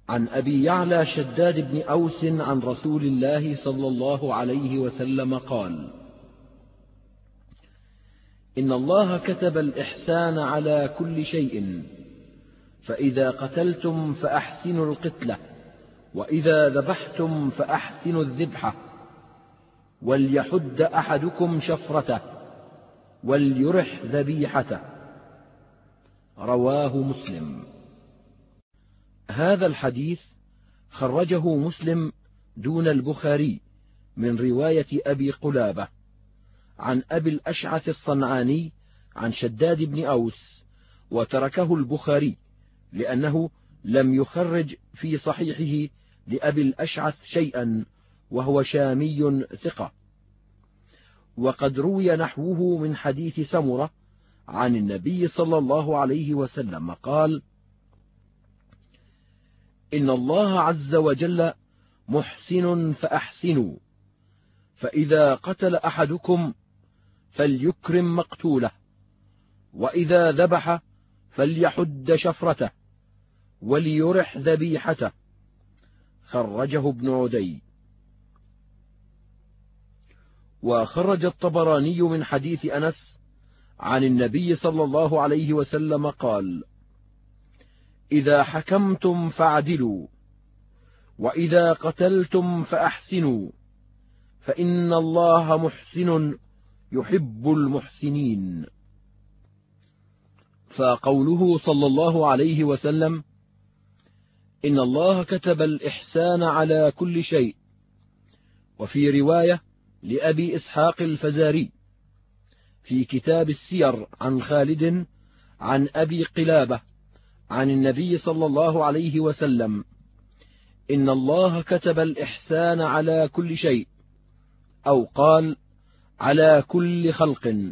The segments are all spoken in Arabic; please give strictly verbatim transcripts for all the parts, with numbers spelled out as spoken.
عن أبي يعلى شداد بن أوس عن رسول الله صلى الله عليه وسلم قال: إن الله كتب الإحسان على كل شيء، فإذا قتلتم فأحسنوا القتلة، وإذا ذبحتم فأحسنوا الذبحة، وليحد أحدكم شفرته، وليرح ذبيحته. رواه مسلم. هذا الحديث خرجه مسلم دون البخاري من رواية أبي قلابة عن أبي الأشعث الصنعاني عن شداد بن أوس، وتركه البخاري لأنه لم يخرج في صحيحه لأبي الأشعث شيئا، وهو شامي ثقة. وقد روي نحوه من حديث سمرة عن النبي صلى الله عليه وسلم قال: إن الله عز وجل محسن فأحسنوا، فإذا قتل أحدكم فليكرم مقتوله، وإذا ذبح فليحد شفرته، وليرح ذبيحته. خرجه ابن عدي. وخرج الطبراني من حديث أنس عن النبي صلى الله عليه وسلم قال: إذا حكمتم فاعدلوا، وإذا قتلتم فأحسنوا، فإن الله محسن يحب المحسنين. فقوله صلى الله عليه وسلم: إن الله كتب الإحسان على كل شيء، وفي رواية لأبي إسحاق الفزاري في كتاب السير عن خالد عن أبي قلابة عن النبي صلى الله عليه وسلم: إن الله كتب الإحسان على كل شيء، أو قال: على كل خلق.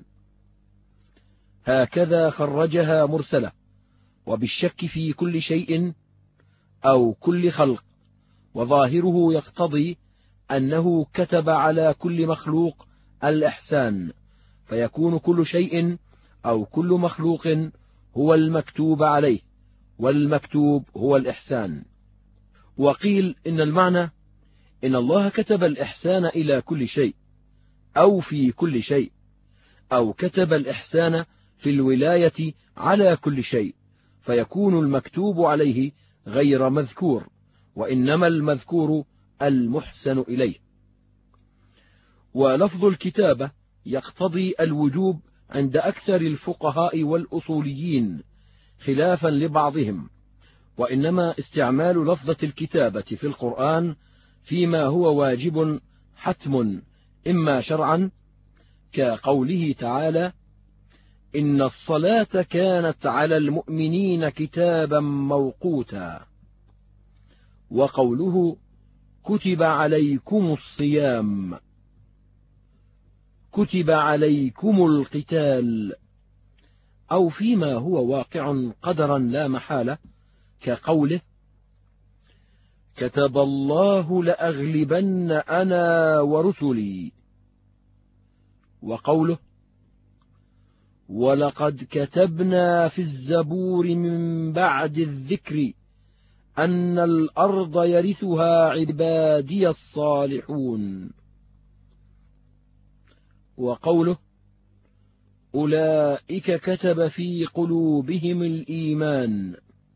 هكذا خرجها مرسلة، وبالشك في كل شيء أو كل خلق، وظاهره يقتضي أنه كتب على كل مخلوق الإحسان، فيكون كل شيء أو كل مخلوق هو المكتوب عليه، والمكتوب هو الإحسان. وقيل إن المعنى إن الله كتب الإحسان إلى كل شيء، أو في كل شيء، أو كتب الإحسان في الولاية على كل شيء، فيكون المكتوب عليه غير مذكور، وإنما المذكور المحسن إليه. ولفظ الكتابة يقتضي الوجوب عند أكثر الفقهاء والأصوليين خلافا لبعضهم، وإنما استعمال لفظة الكتابة في القرآن فيما هو واجب حتم إما شرعا، كقوله تعالى: إن الصلاة كانت على المؤمنين كتابا موقوتا، وقوله: كتب عليكم الصيام، كتب عليكم القتال، أو فيما هو واقع قدرا لا محالة، كقوله: كتب الله لأغلبن أنا ورسلي، وقوله: ولقد كتبنا في الزبور من بعد الذكر أن الأرض يرثها عبادي الصالحون، وقوله: أولئك كتب في قلوبهم الإيمان.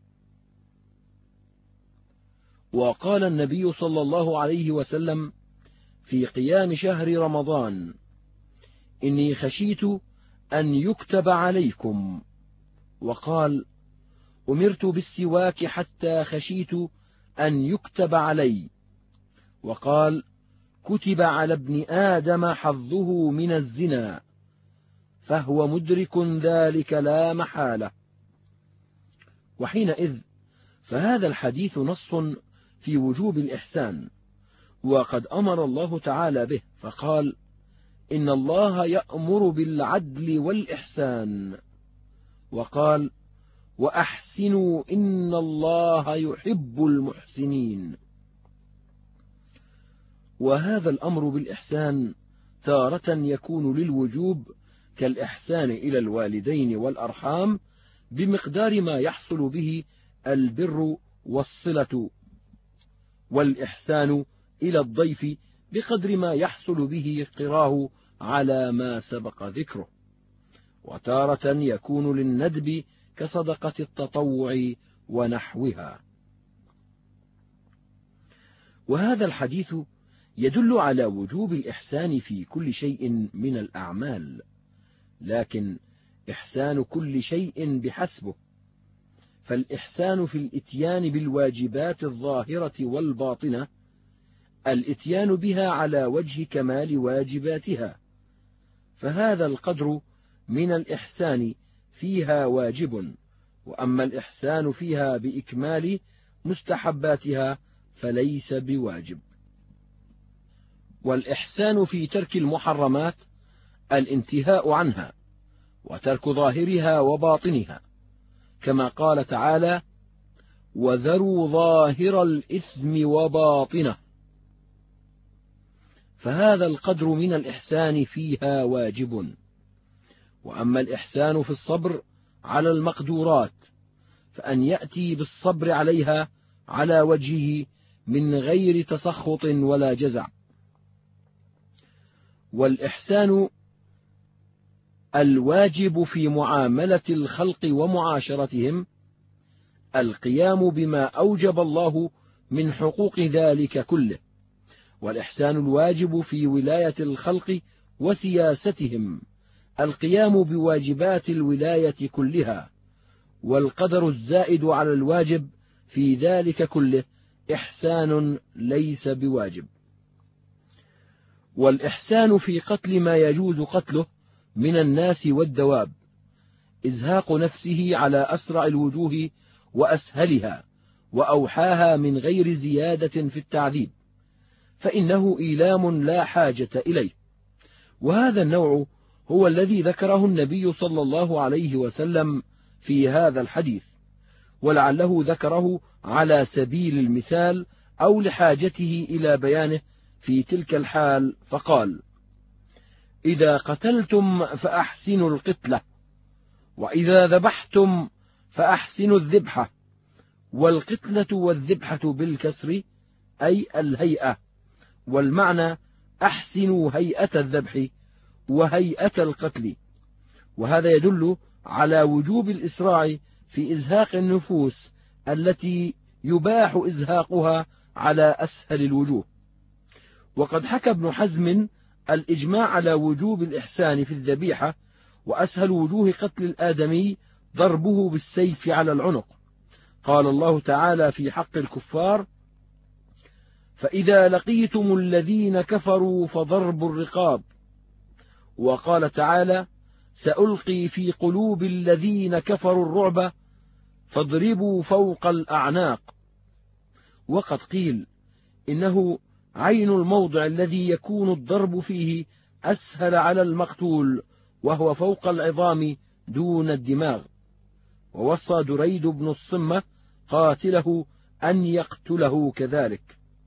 وقال النبي صلى الله عليه وسلم في قيام شهر رمضان: إني خشيت أن يكتب عليكم، وقال: أمرت بالسواك حتى خشيت أن يكتب علي، وقال: كتب على ابن آدم حظه من الزنا، فهو مدرك ذلك لا محالة. وحينئذ فهذا الحديث نص في وجوب الإحسان، وقد أمر الله تعالى به، فقال: إن الله يأمر بالعدل والإحسان، وقال: وأحسنوا إن الله يحب المحسنين. وهذا الأمر بالإحسان تارة يكون للوجوب، كالإحسان إلى الوالدين والأرحام بمقدار ما يحصل به البر والصلة والإحسان إلى الضيف بقدر ما يحصل به قراه على ما سبق ذكره، وتارة يكون للندب كصدقة التطوع ونحوها. وهذا الحديث يدل على وجوب الإحسان في كل شيء من الأعمال، لكن إحسان كل شيء بحسبه، فالإحسان في الإتيان بالواجبات الظاهرة والباطنة الإتيان بها على وجه كمال واجباتها، فهذا القدر من الإحسان فيها واجب، وأما الإحسان فيها بإكمال مستحباتها فليس بواجب. والإحسان في ترك المحرمات الانتهاء عنها وترك ظاهرها وباطنها، كما قال تعالى: وذروا ظاهر الإثم وباطنه، فهذا القدر من الإحسان فيها واجب. وأما الإحسان في الصبر على المقدورات فأن يأتي بالصبر عليها على وجهه من غير تسخط ولا جزع. والإحسان الواجب في معاملة الخلق ومعاشرتهم القيام بما أوجب الله من حقوق ذلك كله، والإحسان الواجب في ولاية الخلق وسياستهم القيام بواجبات الولاية كلها، والقدر الزائد على الواجب في ذلك كله إحسان ليس بواجب. والإحسان في قتل ما يجوز قتله من الناس والدواب إزهاق نفسه على أسرع الوجوه وأسهلها وأوحاها من غير زيادة في التعذيب، فإنه إيلام لا حاجة إليه، وهذا النوع هو الذي ذكره النبي صلى الله عليه وسلم في هذا الحديث، ولعله ذكره على سبيل المثال أو لحاجته إلى بيانه في تلك الحال، فقال: إذا قتلتم فأحسنوا القتلة، وإذا ذبحتم فأحسنوا الذبحة، والقتلة والذبحة بالكسر أي الهيئة، والمعنى أحسنوا هيئة الذبح وهيئة القتل. وهذا يدل على وجوب الإسراع في إزهاق النفوس التي يباح إزهاقها على أسهل الوجوه. وقد حكى ابن حزم الإجماع على وجوب الإحسان في الذبيحة، وأسهل وجوه قتل الآدمي ضربه بالسيف على العنق. قال الله تعالى في حق الكفار: فإذا لقيتم الذين كفروا فضرب الرقاب. وقال تعالى: سألقي في قلوب الذين كفروا الرعب فاضربوا فوق الأعناق. وقد قيل إنه عين الموضع الذي يكون الضرب فيه أسهل على المقتول، وهو فوق العظام دون الدماغ. ووصى دريد بن الصمة قاتله أن يقتله كذلك.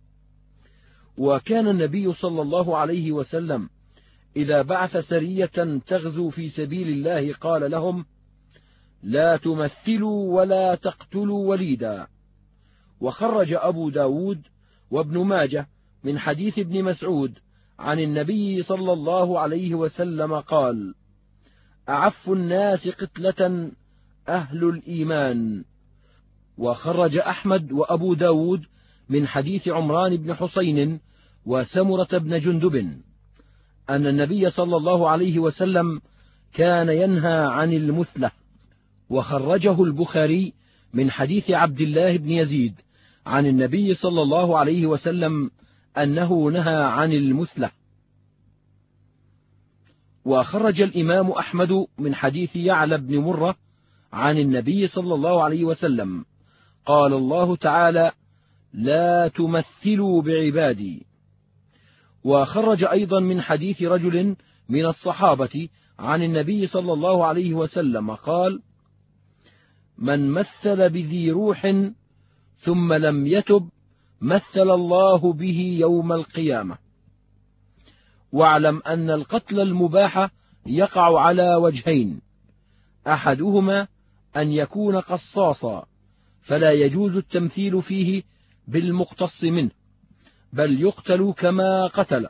وكان النبي صلى الله عليه وسلم إذا بعث سرية تغزو في سبيل الله قال لهم: لا تمثلوا ولا تقتلوا وليدا. وخرج أبو داود وابن ماجه من حديث ابن مسعود عن النبي صلى الله عليه وسلم قال: أعف الناس قتلة أهل الإيمان. وخرج أحمد وأبو داود من حديث عمران بن حسين وسمرة بن جندب أن النبي صلى الله عليه وسلم كان ينهى عن المثلة. وخرجه البخاري من حديث عبد الله بن يزيد عن النبي صلى الله عليه وسلم أنه نهى عن المثلة. وخرج الإمام أحمد من حديث يعلى بن مرة عن النبي صلى الله عليه وسلم قال الله تعالى: لا تمثلوا بعبادي. وخرج أيضا من حديث رجل من الصحابة عن النبي صلى الله عليه وسلم قال: من مثل بذي روح ثم لم يتب مثل الله به يوم القيامة. واعلم أن القتل المباح يقع على وجهين: أحدهما أن يكون قصاصا فلا يجوز التمثيل فيه بالمقتص منه، بل يقتل كما قتل.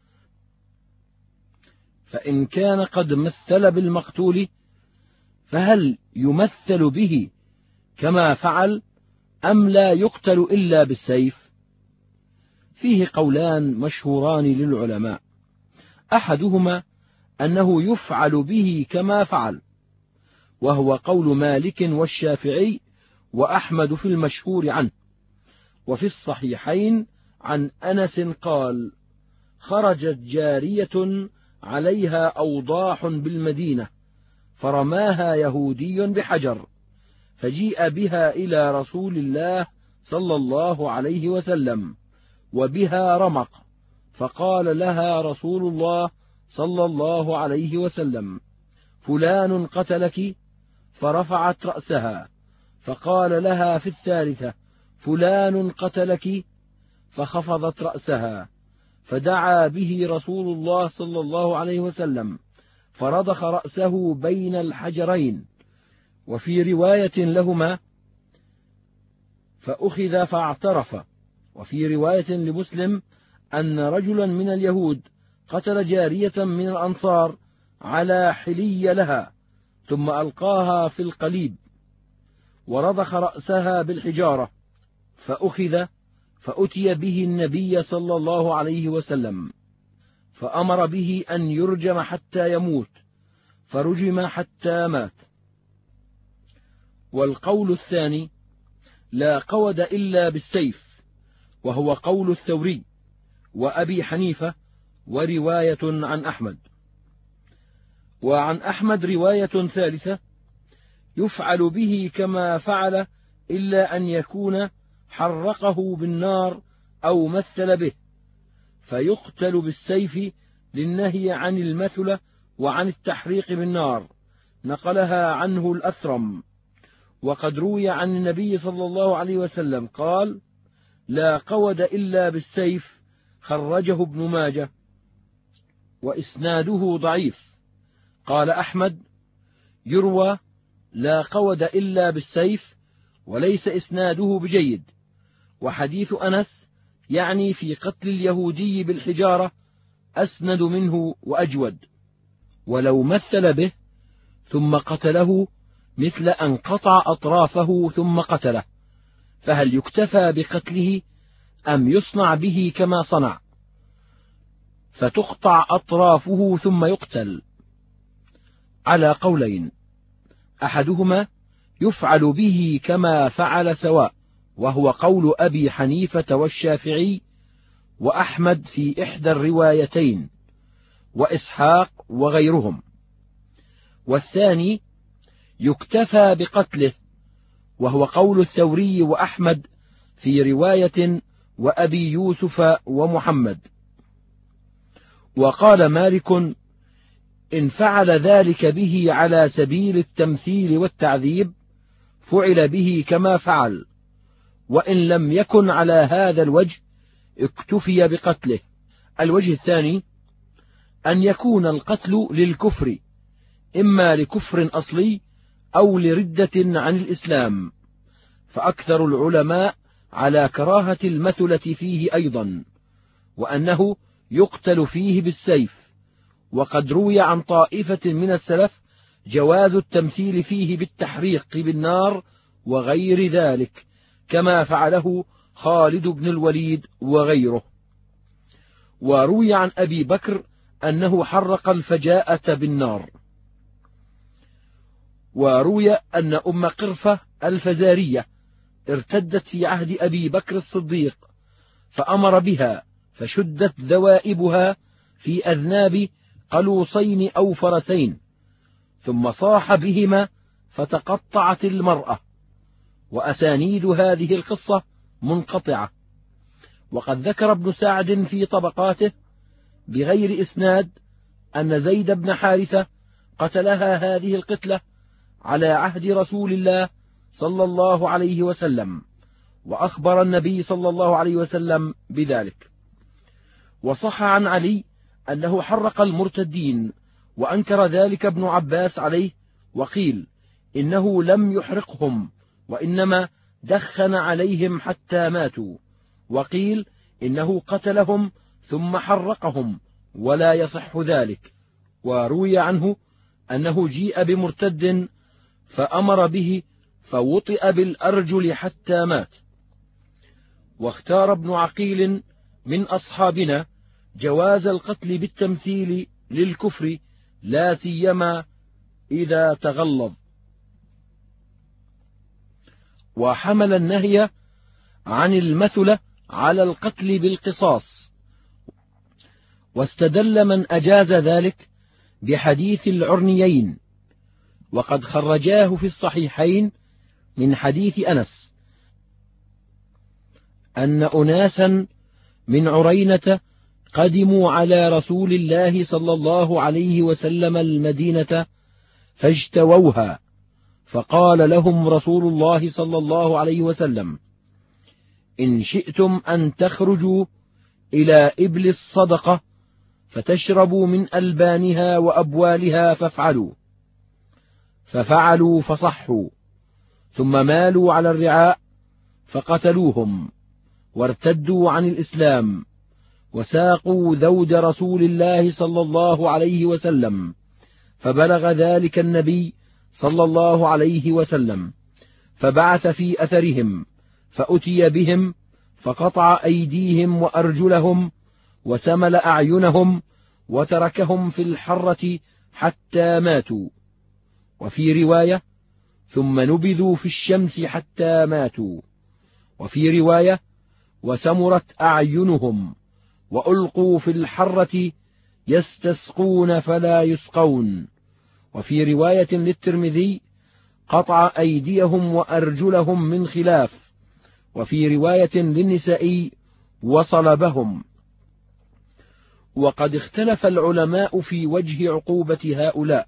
فإن كان قد مثل بالمقتول فهل يمثل به كما فعل أم لا يقتل إلا بالسيف؟ فيه قولان مشهوران للعلماء، أحدهما أنه يفعل به كما فعل، وهو قول مالك والشافعي وأحمد في المشهور عنه. وفي الصحيحين عن أنس قال: خرجت جارية عليها أوضاح بالمدينة فرماها يهودي بحجر، فجيء بها إلى رسول الله صلى الله عليه وسلم وبها رمق، فقال لها رسول الله صلى الله عليه وسلم: فلان قتلك؟ فرفعت رأسها، فقال لها في الثالثة: فلان قتلك؟ فخفضت رأسها، فدعا به رسول الله صلى الله عليه وسلم فرضخ رأسه بين الحجرين. وفي رواية لهما: فأخذ فاعترف. وفي رواية لمسلم أن رجلا من اليهود قتل جارية من الأنصار على حلي لها، ثم ألقاها في القليب ورضخ رأسها بالحجارة، فأخذ فأتي به النبي صلى الله عليه وسلم فأمر به أن يرجم حتى يموت، فرجم حتى مات. والقول الثاني: لا قود إلا بالسيف، وهو قول الثوري وأبي حنيفة ورواية عن أحمد. وعن أحمد رواية ثالثة: يفعل به كما فعل إلا أن يكون حرقه بالنار أو مثل به، فيقتل بالسيف للنهي عن المثل وعن التحريق بالنار، نقلها عنه الأثرم. وقد روي عن النبي صلى الله عليه وسلم قال: لا قود إلا بالسيف، خرجه ابن ماجه وإسناده ضعيف. قال أحمد: يروى لا قود إلا بالسيف وليس إسناده بجيد، وحديث أنس يعني في قتل اليهودي بالحجارة أسند منه وأجود. ولو مثل به ثم قتله مثل أن قطع أطرافه ثم قتله، فهل يكتفى بقتله أم يصنع به كما صنع فتقطع أطرافه ثم يقتل؟ على قولين، أحدهما يفعل به كما فعل سواء، وهو قول أبي حنيفة والشافعي وأحمد في إحدى الروايتين وإسحاق وغيرهم. والثاني يكتفى بقتله، وهو قول الثوري وأحمد في رواية وأبي يوسف ومحمد. وقال مالك: إن فعل ذلك به على سبيل التمثيل والتعذيب فعل به كما فعل، وإن لم يكن على هذا الوجه اكتفي بقتله. الوجه الثاني أن يكون القتل للكفر، إما لكفر أصلي أو لردة عن الإسلام، فأكثر العلماء على كراهة المثلة فيه أيضا، وأنه يقتل فيه بالسيف. وقد روي عن طائفة من السلف جواز التمثيل فيه بالتحريق بالنار وغير ذلك، كما فعله خالد بن الوليد وغيره. وروي عن أبي بكر أنه حرق الفجاءة بالنار. وروي أن أم قرفة الفزارية ارتدت في عهد أبي بكر الصديق فأمر بها، فشدت ذوائبها في أذناب قلوصين أو فرسين، ثم صاح بهما فتقطعت المرأة. وأسانيد هذه القصة منقطعة. وقد ذكر ابن سعد في طبقاته بغير إسناد أن زيد بن حارثة قتلها هذه القتلة على عهد رسول الله صلى الله عليه وسلم، وأخبر النبي صلى الله عليه وسلم بذلك. وصح عن علي أنه حرق المرتدين، وأنكر ذلك ابن عباس عليه، وقيل إنه لم يحرقهم وإنما دخن عليهم حتى ماتوا، وقيل إنه قتلهم ثم حرقهم، ولا يصح ذلك. وروي عنه أنه جيء بمرتد فأمر به فوطئ بالأرجل حتى مات. واختار ابن عقيل من أصحابنا جواز القتل بالتمثيل للكفر، لا سيما إذا تغلظ. وحمل النهي عن المثل على القتل بالقصاص، واستدل من أجاز ذلك بحديث العرنيين، وقد خرجاه في الصحيحين من حديث أنس أن أناسا من عرينة قدموا على رسول الله صلى الله عليه وسلم المدينة فاجتووها، فقال لهم رسول الله صلى الله عليه وسلم: إن شئتم أن تخرجوا إلى إبل الصدقة فتشربوا من ألبانها وأبوالها فافعلوا. ففعلوا فصحوا، ثم مالوا على الرعاء فقتلوهم وارتدوا عن الإسلام، وساقوا ذود رسول الله صلى الله عليه وسلم، فبلغ ذلك النبي صلى الله عليه وسلم، فبعث في أثرهم فأتي بهم فقطع أيديهم وأرجلهم وسمل أعينهم وتركهم في الحرة حتى ماتوا. وفي رواية: ثم نبذوا في الشمس حتى ماتوا. وفي رواية: وسمرت أعينهم وألقوا في الحرة يستسقون فلا يسقون. وفي رواية للترمذي: قطع أيديهم وأرجلهم من خلاف. وفي رواية للنسائي: وصلبهم. وقد اختلف العلماء في وجه عقوبة هؤلاء،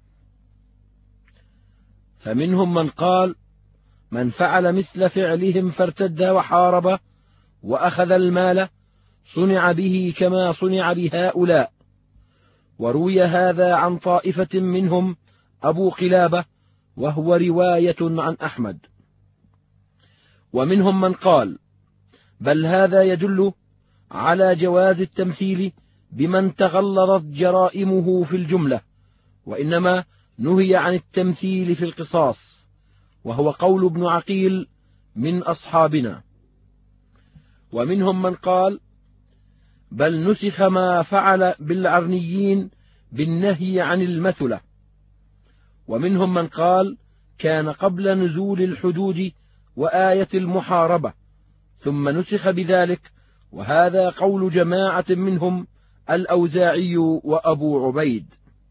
فمنهم من قال: من فعل مثل فعلهم فارتد وحارب وأخذ المال صنع به كما صنع بهؤلاء. وروي هذا عن طائفة منهم أبو قلابة، وهو رواية عن أحمد. ومنهم من قال: بل هذا يدل على جواز التمثيل بمن تغلظت جرائمه في الجملة، وإنما نهي عن التمثيل في القصاص، وهو قول ابن عقيل من أصحابنا. ومنهم من قال: بل نسخ ما فعل بالعرنيين بالنهي عن المثلة. ومنهم من قال: كان قبل نزول الحدود وآية المحاربة، ثم نسخ بذلك، وهذا قول جماعة منهم الأوزاعي وأبو عبيد.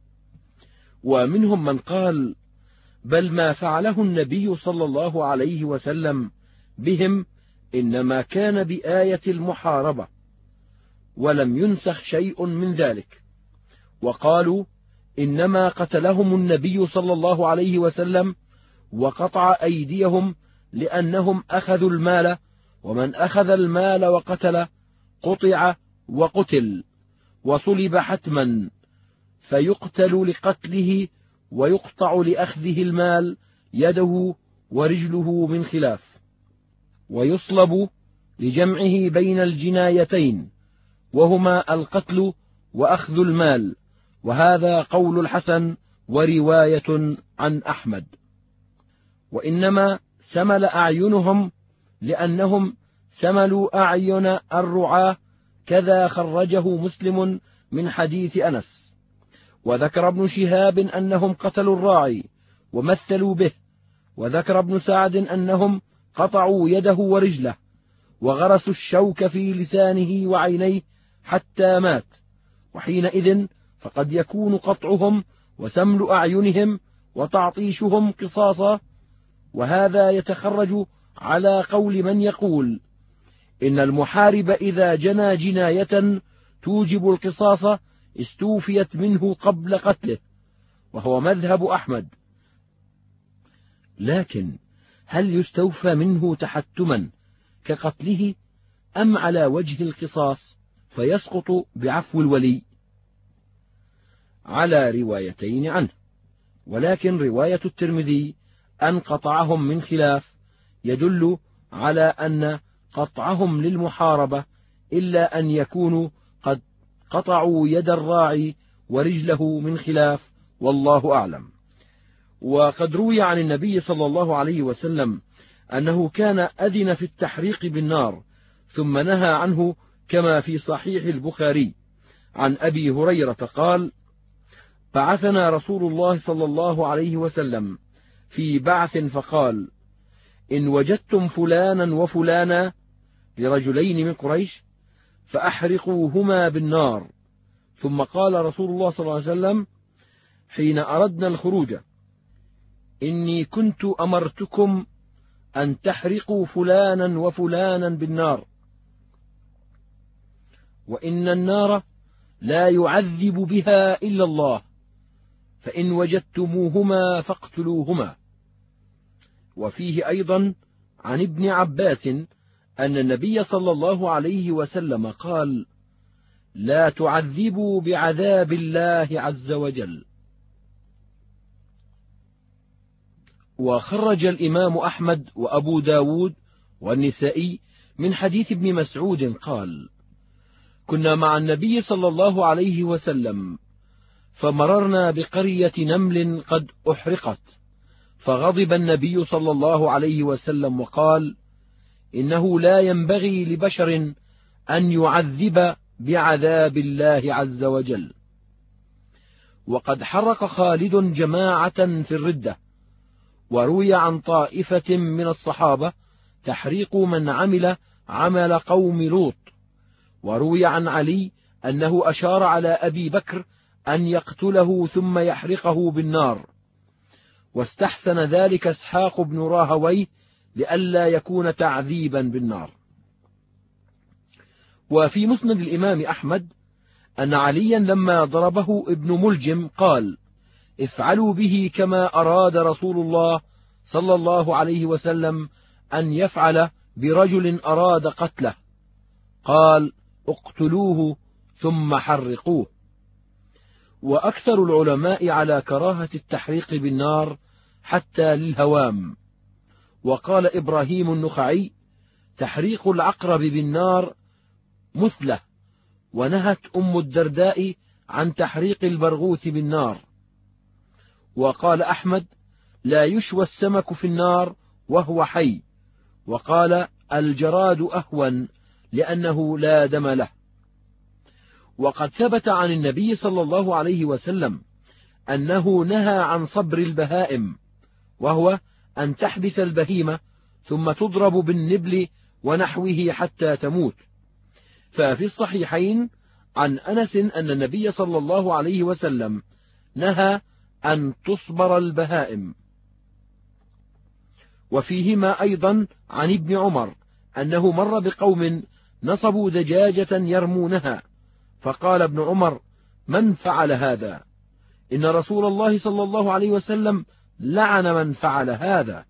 ومنهم من قال: بل ما فعله النبي صلى الله عليه وسلم بهم إنما كان بآية المحاربة، ولم ينسخ شيء من ذلك. وقالوا: إنما قتلهم النبي صلى الله عليه وسلم وقطع أيديهم لأنهم أخذوا المال، ومن أخذ المال وقتل قطع وقتل وصلب حتما، فيقتل لقتله ويقطع لأخذه المال يده ورجله من خلاف، ويصلب لجمعه بين الجنايتين وهما القتل وأخذ المال. وهذا قول الحسن ورواية عن أحمد. وإنما سمل أعينهم لأنهم سملوا أعين الرعاة، كذا خرجه مسلم من حديث أنس. وذكر ابن شهاب أنهم قتلوا الراعي ومثلوا به. وذكر ابن سعد أنهم قطعوا يده ورجله وغرسوا الشوك في لسانه وعينيه حتى مات، وحينئذ فقد يكون قطعهم وسمل أعينهم وتعطيشهم قصاصا. وهذا يتخرج على قول من يقول إن المحارب إذا جنى جناية توجب القصاص استوفيت منه قبل قتله، وهو مذهب أحمد. لكن هل يستوفى منه تحتما كقتله، أم على وجه القصاص فيسقط بعفو الولي؟ على روايتين عنه، ولكن رواية الترمذي أن قطعهم من خلاف يدل على أن قطعهم للمحاربة إلا أن يكونوا قد قطعوا يد الراعي ورجله من خلاف، والله أعلم. وقد روي عن النبي صلى الله عليه وسلم أنه كان أذن في التحريق بالنار ثم نهى عنه، كما في صحيح البخاري عن أبي هريرة قال: بعثنا رسول الله صلى الله عليه وسلم في بعث فقال: إن وجدتم فلانا وفلانا لرجلين من قريش فأحرقوهما بالنار. ثم قال رسول الله صلى الله عليه وسلم حين أردنا الخروج: إني كنت أمرتكم أن تحرقوا فلانا وفلانا بالنار، وإن النار لا يعذب بها إلا الله، فإن وجدتموهما فاقتلوهما. وفيه أيضا عن ابن عباس أن النبي صلى الله عليه وسلم قال: لا تعذبوا بعذاب الله عز وجل. وخرج الإمام أحمد وأبو داود والنسائي من حديث ابن مسعود قال: كنا مع النبي صلى الله عليه وسلم فمررنا بقرية نمل قد أحرقت، فغضب النبي صلى الله عليه وسلم وقال: إنه لا ينبغي لبشر أن يعذب بعذاب الله عز وجل. وقد حرق خالد جماعة في الردة، وروي عن طائفة من الصحابة تحريق من عمل عمل قوم لوط. وروي عن علي أنه أشار على أبي بكر أن يقتله ثم يحرقه بالنار، واستحسن ذلك اسحاق بن راهويه لئلا يكون تعذيبا بالنار. وفي مسند الإمام أحمد أن عليا لما ضربه ابن ملجم قال: افعلوا به كما أراد رسول الله صلى الله عليه وسلم أن يفعل برجل أراد قتله، قال: اقتلوه ثم حرقوه. وأكثر العلماء على كراهة التحريق بالنار حتى للهوام. وقال إبراهيم النخعي: تحريق العقرب بالنار مثلة. ونهت أم الدرداء عن تحريق البرغوث بالنار. وقال أحمد: لا يشوى السمك في النار وهو حي. وقال: الجراد أهون لأنه لا دم له. وقد ثبت عن النبي صلى الله عليه وسلم أنه نهى عن صبر البهائم، وهو أن تحبس البهيمة ثم تضرب بالنبل ونحوه حتى تموت. ففي الصحيحين عن أنس أن النبي صلى الله عليه وسلم نهى أن تصبر البهائم. وفيهما أيضا عن ابن عمر أنه مر بقوم نصبوا دجاجة يرمونها، فقال ابن عمر: من فعل هذا؟ إن رسول الله صلى الله عليه وسلم لعن من فعل هذا.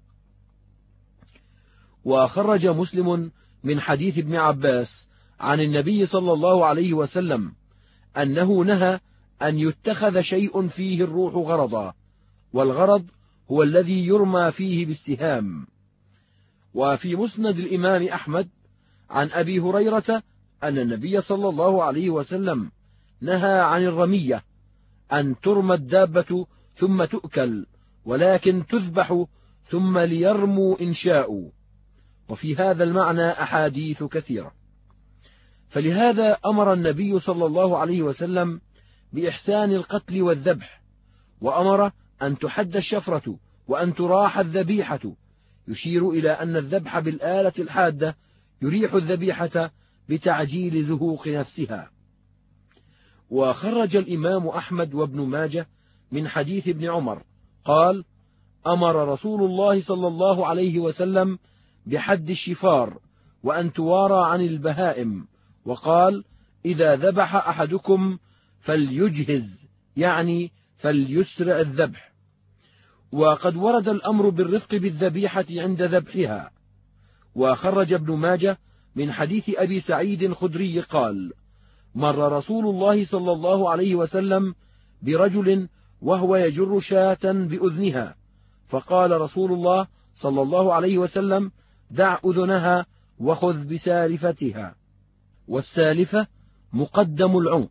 وخرج مسلم من حديث ابن عباس عن النبي صلى الله عليه وسلم أنه نهى أن يتخذ شيء فيه الروح غرضا، والغرض هو الذي يرمى فيه بالسهام. وفي مسند الإمام أحمد عن أبي هريرة أن النبي صلى الله عليه وسلم نهى عن الرمية، أن ترمى الدابة ثم تؤكل، ولكن تذبح ثم ليرموا إن شاءوا. وفي هذا المعنى أحاديث كثيرة. فلهذا أمر النبي صلى الله عليه وسلم بإحسان القتل والذبح، وأمر أن تحد الشفرة وأن تراح الذبيحة، يشير إلى أن الذبح بالآلة الحادة يريح الذبيحة بتعجيل زهوق نفسها. وخرج الإمام أحمد وابن ماجه من حديث ابن عمر قال: أمر رسول الله صلى الله عليه وسلم بحد الشفار وأن توارى عن البهائم، وقال: إذا ذبح أحدكم فليجهز، يعني فليسرع الذبح. وقد ورد الأمر بالرفق بالذبيحة عند ذبحها. وخرج ابن ماجه من حديث أبي سعيد الخدري قال: مر رسول الله صلى الله عليه وسلم برجل وهو يجر شاة بأذنها، فقال رسول الله صلى الله عليه وسلم: دع أذنها وخذ بسالفتها. والسالفة مقدم العنق.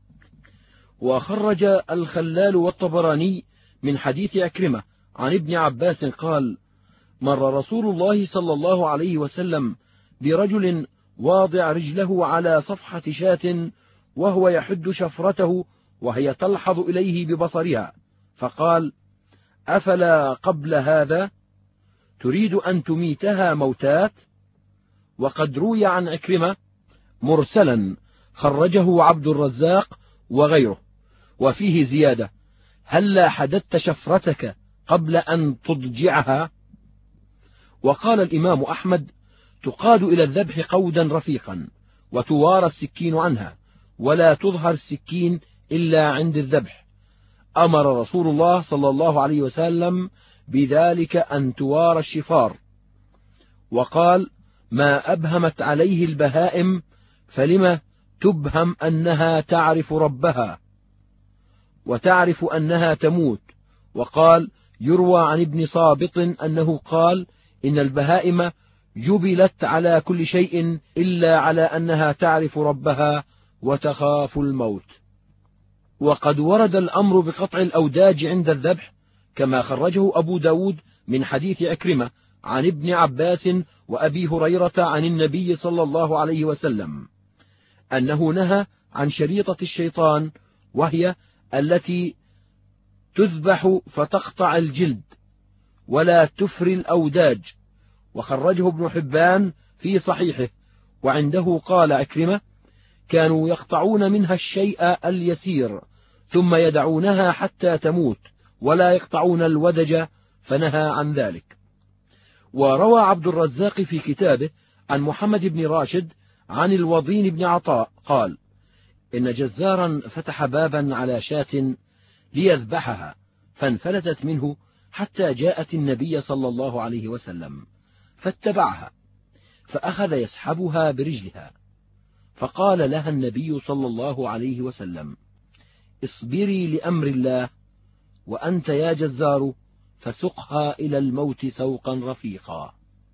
وخرج الخلال والطبراني من حديث عكرمة عن ابن عباس قال: مر رسول الله صلى الله عليه وسلم برجل واضع رجله على صفحة شاة وهو يحد شفرته وهي تلحظ إليه ببصرها، فقال: أفلا قبل هذا تريد أن تميتها موتات؟ وقد روي عن عكرمة مرسلا خرجه عبد الرزاق وغيره، وفيه زيادة: هلا حددت شفرتك قبل أن تضجعها؟ وقال الإمام أحمد: تقاد إلى الذبح قودا رفيقا، وتوارى السكين عنها، ولا تظهر السكين إلا عند الذبح. أمر رسول الله صلى الله عليه وسلم بذلك أن توارى الشفار، وقال: ما أبهمت عليه البهائم فلم تبهم أنها تعرف ربها وتعرف أنها تموت. وقال: يروى عن ابن صابط أنه قال: إن البهائم جبلت على كل شيء إلا على أنها تعرف ربها وتخاف الموت. وقد ورد الأمر بقطع الأوداج عند الذبح، كما خرجه أبو داود من حديث عكرمة عن ابن عباس وأبي هريرة عن النبي صلى الله عليه وسلم أنه نهى عن شريطة الشيطان، وهي التي تذبح فتقطع الجلد ولا تفري الأوداج. وخرجه ابن حبان في صحيحه، وعنده قال عكرمة: كانوا يقطعون منها الشيء اليسير ثم يدعونها حتى تموت ولا يقطعون الودج، فنهى عن ذلك. وروى عبد الرزاق في كتابه عن محمد بن راشد عن الوضين بن عطاء قال: إن جزارا فتح بابا على شاة ليذبحها، فانفلتت منه حتى جاءت النبي صلى الله عليه وسلم، فاتبعها فأخذ يسحبها برجلها، فقال لها النبي صلى الله عليه وسلم: اصبري لأمر الله، وأنت يا جزار فسقها إلى الموت سوقا رفيقا.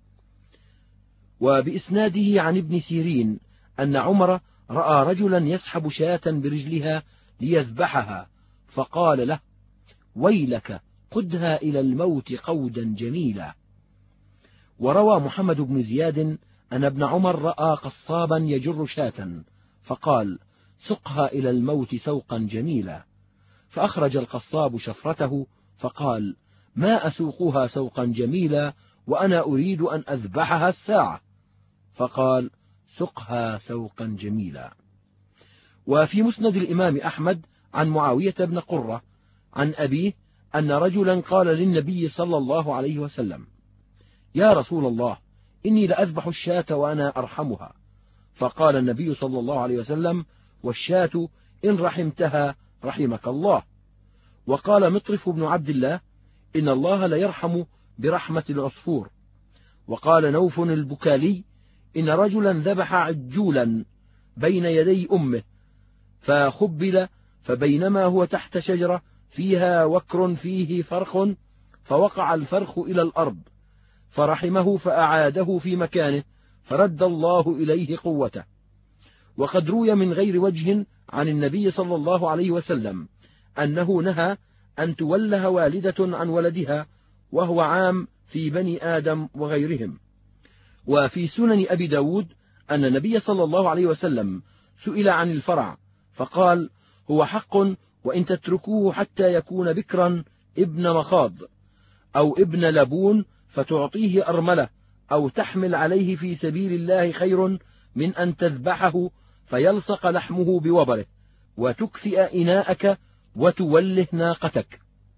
وبإسناده عن ابن سيرين أن عمر رأى رجلا يسحب شاة برجلها ليذبحها، فقال له: ويلك قدها إلى الموت قودا جميلا. وروى محمد بن زياد أن ابن عمر رأى قصابا يجر شاة، فقال: سقها إلى الموت سوقا جميلا. فأخرج القصاب شفرته فقال: ما أسوقها سوقا جميلا وأنا أريد أن أذبحها الساعة. فقال: سقها سوقا جميلا. وفي مسند الإمام أحمد عن معاوية بن قرة عن أبيه أن رجلا قال للنبي صلى الله عليه وسلم: يا رسول الله، إني لأذبح الشاة وأنا أرحمها. فقال النبي صلى الله عليه وسلم: والشاة إن رحمتها رحمك الله. وقال مطرف بن عبد الله: إن الله ليرحم برحمة العصفور. وقال نوف البكالي: إن رجلا ذبح عجولا بين يدي أمه فخبل، فبينما هو تحت شجرة فيها وكر فيه فرخ، فوقع الفرخ إلى الأرض، فرحمه فأعاده في مكانه، فرد الله إليه قوته. وقد روي من غير وجه عن النبي صلى الله عليه وسلم أنه نهى أن توله والدة عن ولدها، وهو عام في بني آدم وغيرهم. وفي سنن أبي داود أن النبي صلى الله عليه وسلم سئل عن الفرع فقال: هو حق، وإن تتركوه حتى يكون بكرا ابن مخاض أو ابن لبون فتعطيه أرملة أو تحمل عليه في سبيل الله خير من أن تذبحه فيلصق لحمه بوبره وتكفئ إناءك وتوله ناقتك.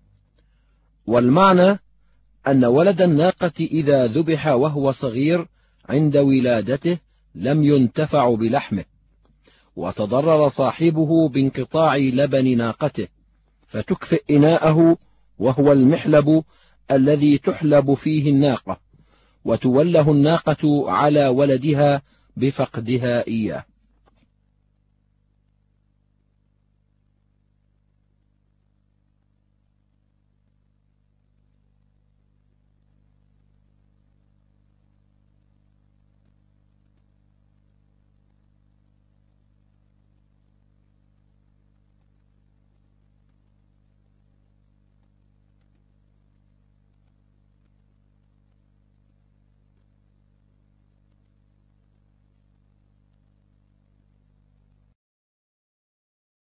والمعنى أن ولد الناقة إذا ذبح وهو صغير عند ولادته لم ينتفع بلحمه، وتضرر صاحبه بانقطاع لبن ناقته، فتكفئ إناءه وهو المحلب الذي تحلب فيه الناقة، وتوله الناقة على ولدها بفقدها إياه.